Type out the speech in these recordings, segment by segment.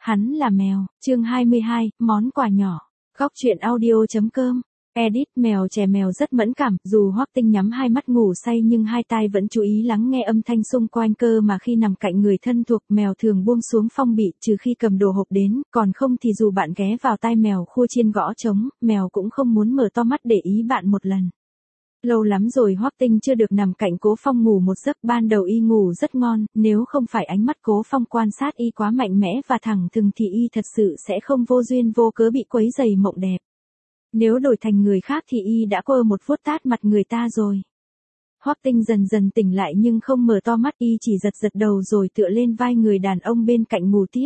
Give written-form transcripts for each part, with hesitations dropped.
Hắn là mèo, chương 22, món quà nhỏ. Góc truyện audio.com. Edit. Mèo trẻ mèo rất mẫn cảm, dù Hoắc Tinh nhắm hai mắt ngủ say nhưng hai tai vẫn chú ý lắng nghe âm thanh xung quanh, cơ mà khi nằm cạnh người thân thuộc mèo thường buông xuống phong bị, trừ khi cầm đồ hộp đến, còn không thì dù bạn ghé vào tai mèo khua chiên gõ trống, mèo cũng không muốn mở to mắt để ý bạn một lần. Lâu lắm rồi Hoắc Tinh chưa được nằm cạnh Cố Phong ngủ một giấc. Ban đầu y ngủ rất ngon, nếu không phải ánh mắt Cố Phong quan sát y quá mạnh mẽ và thẳng thừng thì y thật sự sẽ không vô duyên vô cớ bị quấy rầy mộng đẹp. Nếu đổi thành người khác thì y đã quơ một vuốt tát mặt người ta rồi. Hoắc Tinh dần dần tỉnh lại nhưng không mở to mắt, y chỉ giật giật đầu rồi tựa lên vai người đàn ông bên cạnh ngủ tiếp.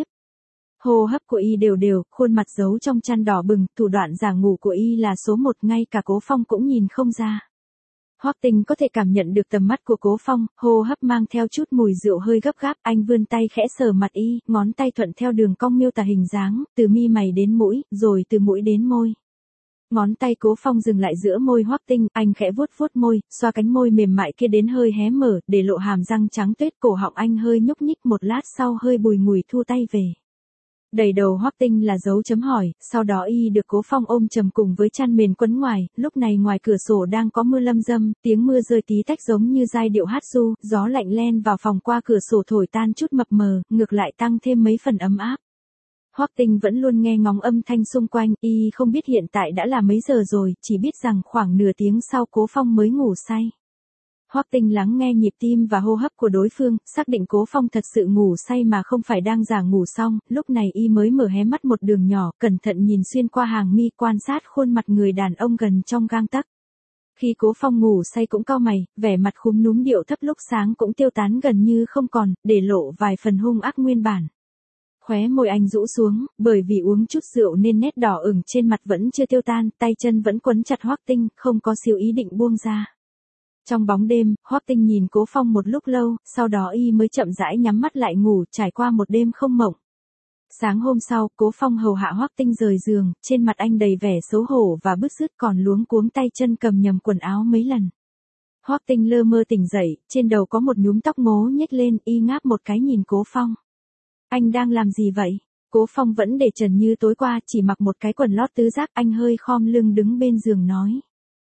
Hô hấp của y đều đều, khuôn mặt giấu trong chăn đỏ bừng, thủ đoạn giả ngủ của y là số một, ngay cả Cố Phong cũng nhìn không ra. Hoắc Tinh có thể cảm nhận được tầm mắt của Cố Phong, hô hấp mang theo chút mùi rượu hơi gấp gáp, anh vươn tay khẽ sờ mặt y, ngón tay thuận theo đường cong miêu tả hình dáng, từ mi mày đến mũi, rồi từ mũi đến môi. Ngón tay Cố Phong dừng lại giữa môi Hoắc Tinh, anh khẽ vuốt vuốt môi, xoa cánh môi mềm mại kia đến hơi hé mở, để lộ hàm răng trắng tuyết, cổ họng anh hơi nhúc nhích, một lát sau hơi bùi ngùi thu tay về. Đầy đầu Hoắc Tinh là dấu chấm hỏi, sau đó y được Cố Phong ôm chầm cùng với chăn mền quấn ngoài, lúc này ngoài cửa sổ đang có mưa lâm dâm, tiếng mưa rơi tí tách giống như giai điệu hát ru, gió lạnh len vào phòng qua cửa sổ thổi tan chút mập mờ, ngược lại tăng thêm mấy phần ấm áp. Hoắc Tinh vẫn luôn nghe ngóng âm thanh xung quanh, y không biết hiện tại đã là mấy giờ rồi, chỉ biết rằng khoảng nửa tiếng sau Cố Phong mới ngủ say. Hoắc Tinh lắng nghe nhịp tim và hô hấp của đối phương, xác định Cố Phong thật sự ngủ say mà không phải đang giả ngủ xong, lúc này y mới mở hé mắt một đường nhỏ, cẩn thận nhìn xuyên qua hàng mi, quan sát khuôn mặt người đàn ông gần trong gang tấc. Khi Cố Phong ngủ say cũng cau mày, vẻ mặt khúm núm điệu thấp lúc sáng cũng tiêu tán gần như không còn, để lộ vài phần hung ác nguyên bản. Khóe môi anh rũ xuống, bởi vì uống chút rượu nên nét đỏ ửng trên mặt vẫn chưa tiêu tan, tay chân vẫn quấn chặt Hoắc Tinh, không có siêu ý định buông ra. Trong bóng đêm, Hoắc Tinh nhìn Cố Phong một lúc lâu, sau đó y mới chậm rãi nhắm mắt lại ngủ, trải qua một đêm không mộng. Sáng hôm sau, Cố Phong hầu hạ Hoắc Tinh rời giường, trên mặt anh đầy vẻ xấu hổ và bứt rứt, còn luống cuống tay chân cầm nhầm quần áo mấy lần. Hoắc Tinh lơ mơ tỉnh dậy, trên đầu có một nhúm tóc ngố nhếch lên, y ngáp một cái nhìn Cố Phong. Anh đang làm gì vậy? Cố Phong vẫn để trần như tối qua, chỉ mặc một cái quần lót tứ giác, anh hơi khom lưng đứng bên giường nói.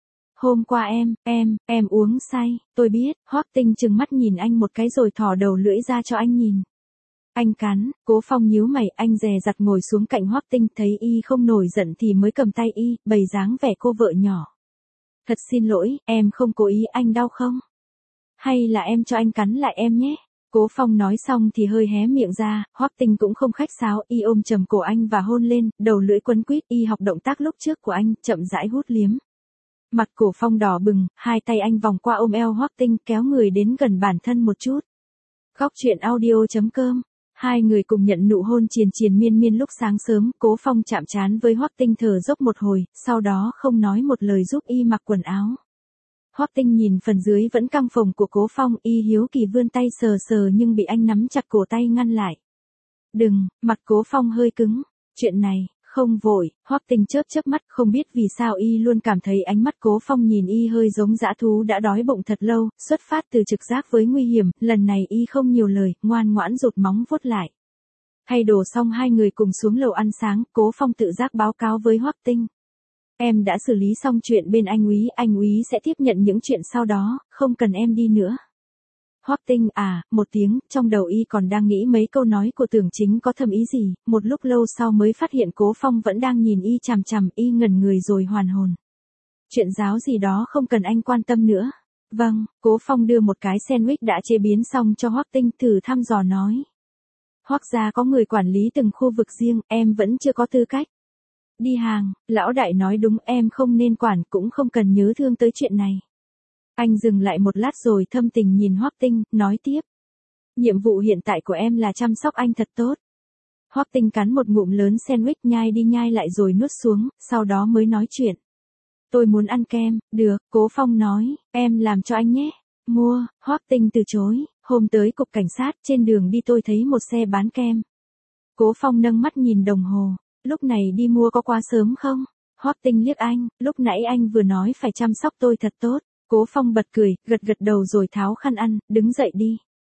Hôm qua em uống say, tôi biết. Hoắc Tinh trừng mắt nhìn anh một cái rồi thò đầu lưỡi ra cho anh nhìn. Anh cắn. Cố Phong nhíu mày, anh dè dặt ngồi xuống cạnh Hoắc Tinh, thấy y không nổi giận thì mới cầm tay y, bày dáng vẻ cô vợ nhỏ. Thật xin lỗi, em không cố ý, anh đau không? Hay là em cho anh cắn lại em nhé? Cố Phong nói xong thì hơi hé miệng ra, Hoắc Tinh cũng không khách sáo, y ôm chầm cổ anh và hôn lên, đầu lưỡi quấn quýt, y học động tác lúc trước của anh, chậm rãi hút liếm. Mặt Cố Phong đỏ bừng, hai tay anh vòng qua ôm eo Hoắc Tinh, kéo người đến gần bản thân một chút. Góc truyện audio.com. Hai người cùng nhận nụ hôn triền triền miên miên lúc sáng sớm, Cố Phong chạm trán với Hoắc Tinh thở dốc một hồi, sau đó không nói một lời giúp y mặc quần áo. Hoắc Tinh nhìn phần dưới vẫn căng phồng của Cố Phong, y hiếu kỳ vươn tay sờ sờ nhưng bị anh nắm chặt cổ tay ngăn lại. Đừng, mặt Cố Phong hơi cứng. Chuyện này, không vội. Hoắc Tinh chớp chớp mắt, không biết vì sao y luôn cảm thấy ánh mắt Cố Phong nhìn y hơi giống dã thú đã đói bụng thật lâu, xuất phát từ trực giác với nguy hiểm, lần này y không nhiều lời, ngoan ngoãn rụt móng vuốt lại. Thay đồ xong hai người cùng xuống lầu ăn sáng, Cố Phong tự giác báo cáo với Hoắc Tinh. Em đã xử lý xong chuyện bên anh úy sẽ tiếp nhận những chuyện sau đó, không cần em đi nữa. Hoắc Tinh một tiếng, trong đầu y còn đang nghĩ mấy câu nói của Tưởng Chính có thâm ý gì, một lúc lâu sau mới phát hiện Cố Phong vẫn đang nhìn y chằm chằm, y ngẩn người rồi hoàn hồn. Chuyện giáo gì đó không cần anh quan tâm nữa. Vâng, Cố Phong đưa một cái sandwich đã chế biến xong cho Hoắc Tinh, thử thăm dò nói. Hoắc gia có người quản lý từng khu vực riêng, em vẫn chưa có tư cách. Đi hàng, lão đại nói đúng, em không nên quản, cũng không cần nhớ thương tới chuyện này. Anh dừng lại một lát rồi thâm tình nhìn Hoắc Tinh, nói tiếp. Nhiệm vụ hiện tại của em là chăm sóc anh thật tốt. Hoắc Tinh cắn một ngụm lớn sandwich, nhai đi nhai lại rồi nuốt xuống, sau đó mới nói chuyện. Tôi muốn ăn kem. Được, Cố Phong nói, em làm cho anh nhé. Mua. Hoắc Tinh từ chối. Hôm tới cục cảnh sát, trên đường đi tôi thấy một xe bán kem. Cố Phong nâng mắt nhìn đồng hồ. Lúc này đi mua có quá sớm không? Hoắc Tinh liếc anh, lúc nãy anh vừa nói phải chăm sóc tôi thật tốt. Cố Phong bật cười, gật gật đầu rồi tháo khăn ăn, đứng dậy đi.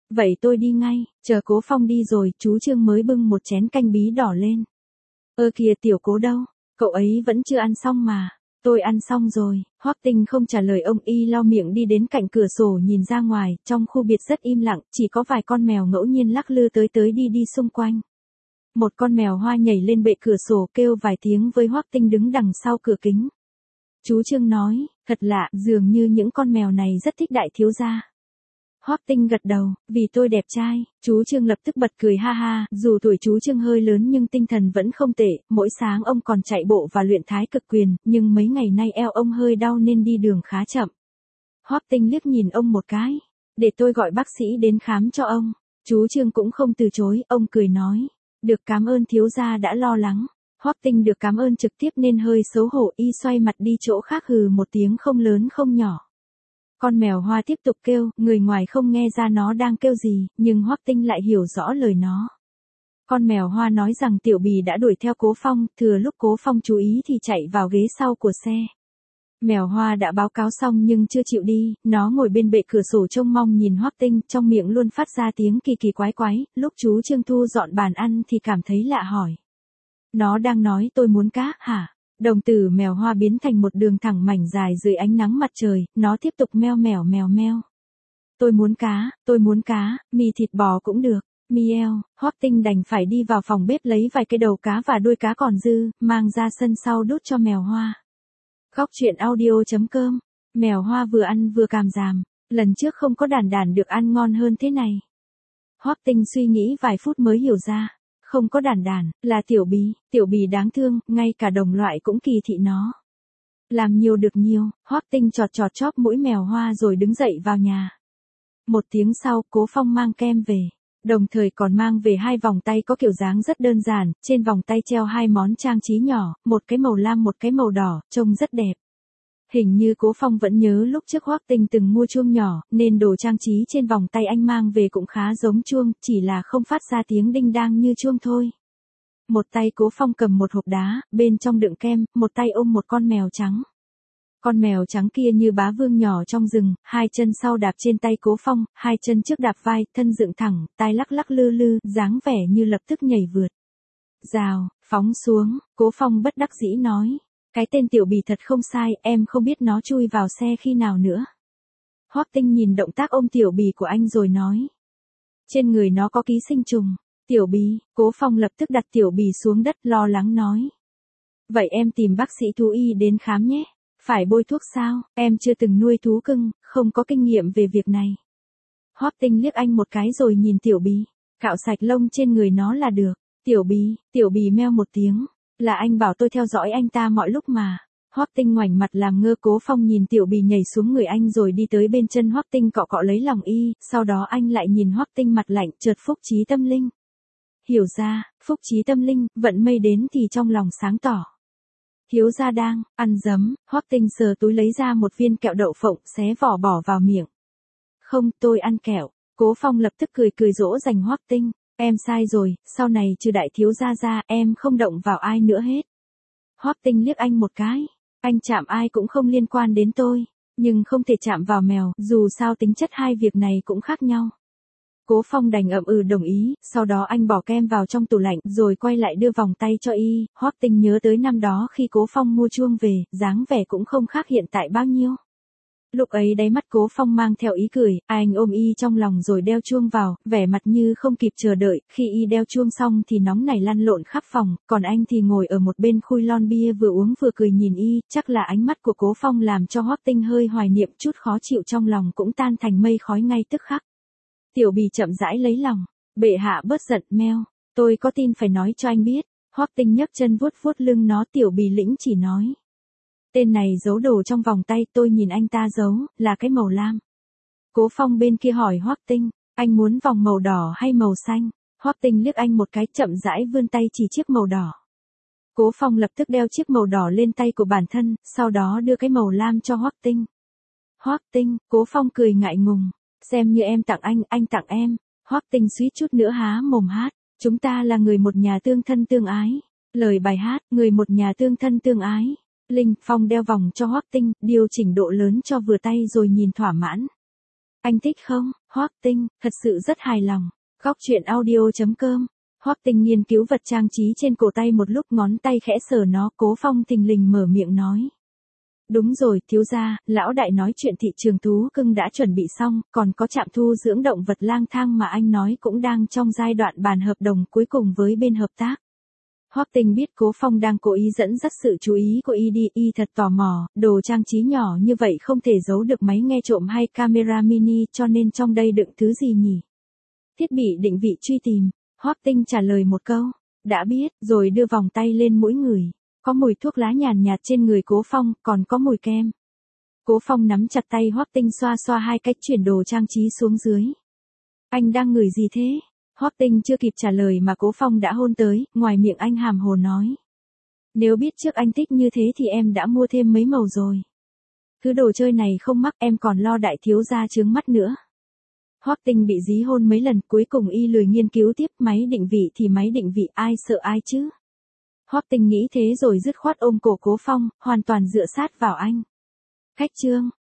Vậy tôi đi ngay, chờ Cố Phong đi rồi, chú Trương mới bưng một chén canh bí đỏ lên. Ơ kìa Tiểu Cố đâu, cậu ấy vẫn chưa ăn xong mà. Tôi ăn xong rồi, Hoắc Tinh không trả lời ông y lau miệng đi đến cạnh cửa sổ nhìn ra ngoài, trong khu biệt rất im lặng, chỉ có vài con mèo ngẫu nhiên lắc lư tới tới đi đi xung quanh. Một con mèo hoa nhảy lên bệ cửa sổ kêu vài tiếng với Hoắc Tinh đứng đằng sau cửa kính. Chú Trương nói, thật lạ, dường như những con mèo này rất thích đại thiếu gia. Hoắc Tinh gật đầu, vì tôi đẹp trai, chú Trương lập tức bật cười ha ha, dù tuổi chú Trương hơi lớn nhưng tinh thần vẫn không tệ, mỗi sáng ông còn chạy bộ và luyện thái cực quyền, nhưng mấy ngày nay eo ông hơi đau nên đi đường khá chậm. Hoắc Tinh liếc nhìn ông một cái, để tôi gọi bác sĩ đến khám cho ông. Chú Trương cũng không từ chối, ông cười nói, được cảm ơn thiếu gia đã lo lắng. Hoắc Tinh được cảm ơn trực tiếp nên hơi xấu hổ, y xoay mặt đi chỗ khác hừ một tiếng không lớn không nhỏ. Con mèo hoa tiếp tục kêu, người ngoài không nghe ra nó đang kêu gì, nhưng Hoắc Tinh lại hiểu rõ lời nó. Con mèo hoa nói rằng Tiểu Bì đã đuổi theo Cố Phong, thừa lúc Cố Phong chú ý thì chạy vào ghế sau của xe. Mèo hoa đã báo cáo xong nhưng chưa chịu đi, nó ngồi bên bệ cửa sổ trông mong nhìn Hoắc Tinh, trong miệng luôn phát ra tiếng kỳ kỳ quái quái, lúc chú Trương thu dọn bàn ăn thì cảm thấy lạ hỏi. Nó đang nói tôi muốn cá, hả? Đồng tử mèo hoa biến thành một đường thẳng mảnh dài dưới ánh nắng mặt trời, nó tiếp tục meo mèo mèo meo. Tôi muốn cá, mì thịt bò cũng được. Mieo, Hoắc Tinh đành phải đi vào phòng bếp lấy vài cái đầu cá và đuôi cá còn dư, mang ra sân sau đút cho mèo hoa. Góc truyện audio.com, mèo hoa vừa ăn vừa cảm giảm, lần trước không có đàn đàn được ăn ngon hơn thế này. Hoắc Tinh suy nghĩ vài phút mới hiểu ra. Không có đàn đàn, là Tiểu Bì đáng thương, ngay cả đồng loại cũng kỳ thị nó. Làm nhiều được nhiều, Hoắc Tinh chọt chọt chóp mũi mèo hoa rồi đứng dậy vào nhà. Một tiếng sau, Cố Phong mang kem về, đồng thời còn mang về 2 vòng tay có kiểu dáng rất đơn giản, trên vòng tay treo 2 món trang trí nhỏ, một cái màu lam một cái màu đỏ, trông rất đẹp. Hình như Cố Phong vẫn nhớ lúc trước Hoắc Tinh từng mua chuông nhỏ, nên đồ trang trí trên vòng tay anh mang về cũng khá giống chuông, chỉ là không phát ra tiếng đinh đang như chuông thôi. Một tay Cố Phong cầm một hộp đá, bên trong đựng kem, một tay ôm một con mèo trắng. Con mèo trắng kia như bá vương nhỏ trong rừng, 2 chân sau đạp trên tay Cố Phong, 2 chân trước đạp vai, thân dựng thẳng, tai lắc lắc lư lư, dáng vẻ như lập tức nhảy vượt. Rào, phóng xuống, Cố Phong bất đắc dĩ nói. Cái tên Tiểu Bì thật không sai, em không biết nó chui vào xe khi nào nữa. Hoắc Tinh nhìn động tác ôm Tiểu Bì của anh rồi nói. Trên người nó có ký sinh trùng. Tiểu Bì, Cố Phong lập tức đặt Tiểu Bì xuống đất lo lắng nói. Vậy em tìm bác sĩ thú y đến khám nhé. Phải bôi thuốc sao, em chưa từng nuôi thú cưng, không có kinh nghiệm về việc này. Hoắc Tinh liếc anh một cái rồi nhìn Tiểu Bì. Cạo sạch lông trên người nó là được. Tiểu Bì meo một tiếng. Là anh bảo tôi theo dõi anh ta mọi lúc mà. Hoắc Tinh ngoảnh mặt làm ngơ. Cố Phong nhìn Tiểu Bì nhảy xuống người anh rồi đi tới bên chân Hoắc Tinh cọ cọ lấy lòng y, sau đó anh lại nhìn Hoắc Tinh mặt lạnh, chợt phúc trí tâm linh. Hiểu ra, phúc trí tâm linh, vận may đến thì trong lòng sáng tỏ. Thiếu gia đang ăn dấm, Hoắc Tinh sờ túi lấy ra một viên kẹo đậu phộng, xé vỏ bỏ vào miệng. Không, tôi ăn kẹo. Cố Phong lập tức cười cười dỗ dành Hoắc Tinh. Em sai rồi, sau này trừ đại thiếu gia ra, em không động vào ai nữa hết. Hoắc Tinh liếc anh một cái. Anh chạm ai cũng không liên quan đến tôi, nhưng không thể chạm vào mèo, dù sao tính chất hai việc này cũng khác nhau. Cố Phong đành ậm ừ đồng ý, sau đó anh bỏ kem vào trong tủ lạnh, rồi quay lại đưa vòng tay cho y. Hoắc Tinh nhớ tới năm đó khi Cố Phong mua chuông về, dáng vẻ cũng không khác hiện tại bao nhiêu. Lúc ấy đáy mắt Cố Phong mang theo ý cười, anh ôm y trong lòng rồi đeo chuông vào, vẻ mặt như không kịp chờ đợi, khi y đeo chuông xong thì nóng nảy lăn lộn khắp phòng, còn anh thì ngồi ở một bên khui lon bia vừa uống vừa cười nhìn y, chắc là ánh mắt của Cố Phong làm cho Hoắc Tinh hơi hoài niệm, chút khó chịu trong lòng cũng tan thành mây khói ngay tức khắc. Tiểu Bì chậm rãi lấy lòng, bệ hạ bớt giận meo, tôi có tin phải nói cho anh biết. Hoắc Tinh nhấc chân vuốt vuốt lưng nó. Tiểu Bì lĩnh chỉ nói. Tên này giấu đồ trong vòng tay, tôi nhìn anh ta giấu, là cái màu lam. Cố Phong bên kia hỏi Hoắc Tinh, anh muốn vòng màu đỏ hay màu xanh? Hoắc Tinh liếc anh một cái, chậm rãi vươn tay chỉ chiếc màu đỏ. Cố Phong lập tức đeo chiếc màu đỏ lên tay của bản thân, sau đó đưa cái màu lam cho Hoắc Tinh. Hoắc Tinh, Cố Phong cười ngại ngùng, xem như em tặng anh tặng em. Hoắc Tinh suýt chút nữa há mồm hát, chúng ta là người một nhà tương thân tương ái. Lời bài hát, người một nhà tương thân tương ái. Linh Phong đeo vòng cho Hoắc Tinh, điều chỉnh độ lớn cho vừa tay rồi nhìn thỏa mãn. Anh thích không? Hoắc Tinh, thật sự rất hài lòng. Góc truyện audio.com. Hoắc Tinh nghiên cứu vật trang trí trên cổ tay một lúc, ngón tay khẽ sờ nó, Cố Phong thình lình mở miệng nói. Đúng rồi, thiếu gia, lão đại nói chuyện thị trường thú cưng đã chuẩn bị xong, còn có trạm thu dưỡng động vật lang thang mà anh nói cũng đang trong giai đoạn bàn hợp đồng cuối cùng với bên hợp tác. Hoắc Tinh biết Cố Phong đang cố ý dẫn dắt sự chú ý của y đi, y thật tò mò, đồ trang trí nhỏ như vậy không thể giấu được máy nghe trộm hay camera mini, cho nên trong đây đựng thứ gì nhỉ? Thiết bị định vị truy tìm. Hoắc Tinh trả lời một câu, đã biết, rồi đưa vòng tay lên mũi người. Có mùi thuốc lá nhàn nhạt trên người Cố Phong, còn có mùi kem. Cố Phong nắm chặt tay Hoắc Tinh, xoa xoa hai cách chuyển đồ trang trí xuống dưới. Anh đang ngửi gì thế? Hoắc Tinh chưa kịp trả lời mà Cố Phong đã hôn tới, ngoài miệng anh hàm hồ nói. Nếu biết trước anh thích như thế thì em đã mua thêm mấy màu rồi. Thứ đồ chơi này không mắc, em còn lo đại thiếu gia chướng mắt nữa. Hoắc Tinh bị dí hôn mấy lần, cuối cùng y lười nghiên cứu tiếp, máy định vị thì máy định vị, ai sợ ai chứ. Hoắc Tinh nghĩ thế rồi dứt khoát ôm cổ Cố Phong, hoàn toàn dựa sát vào anh. Khách trương.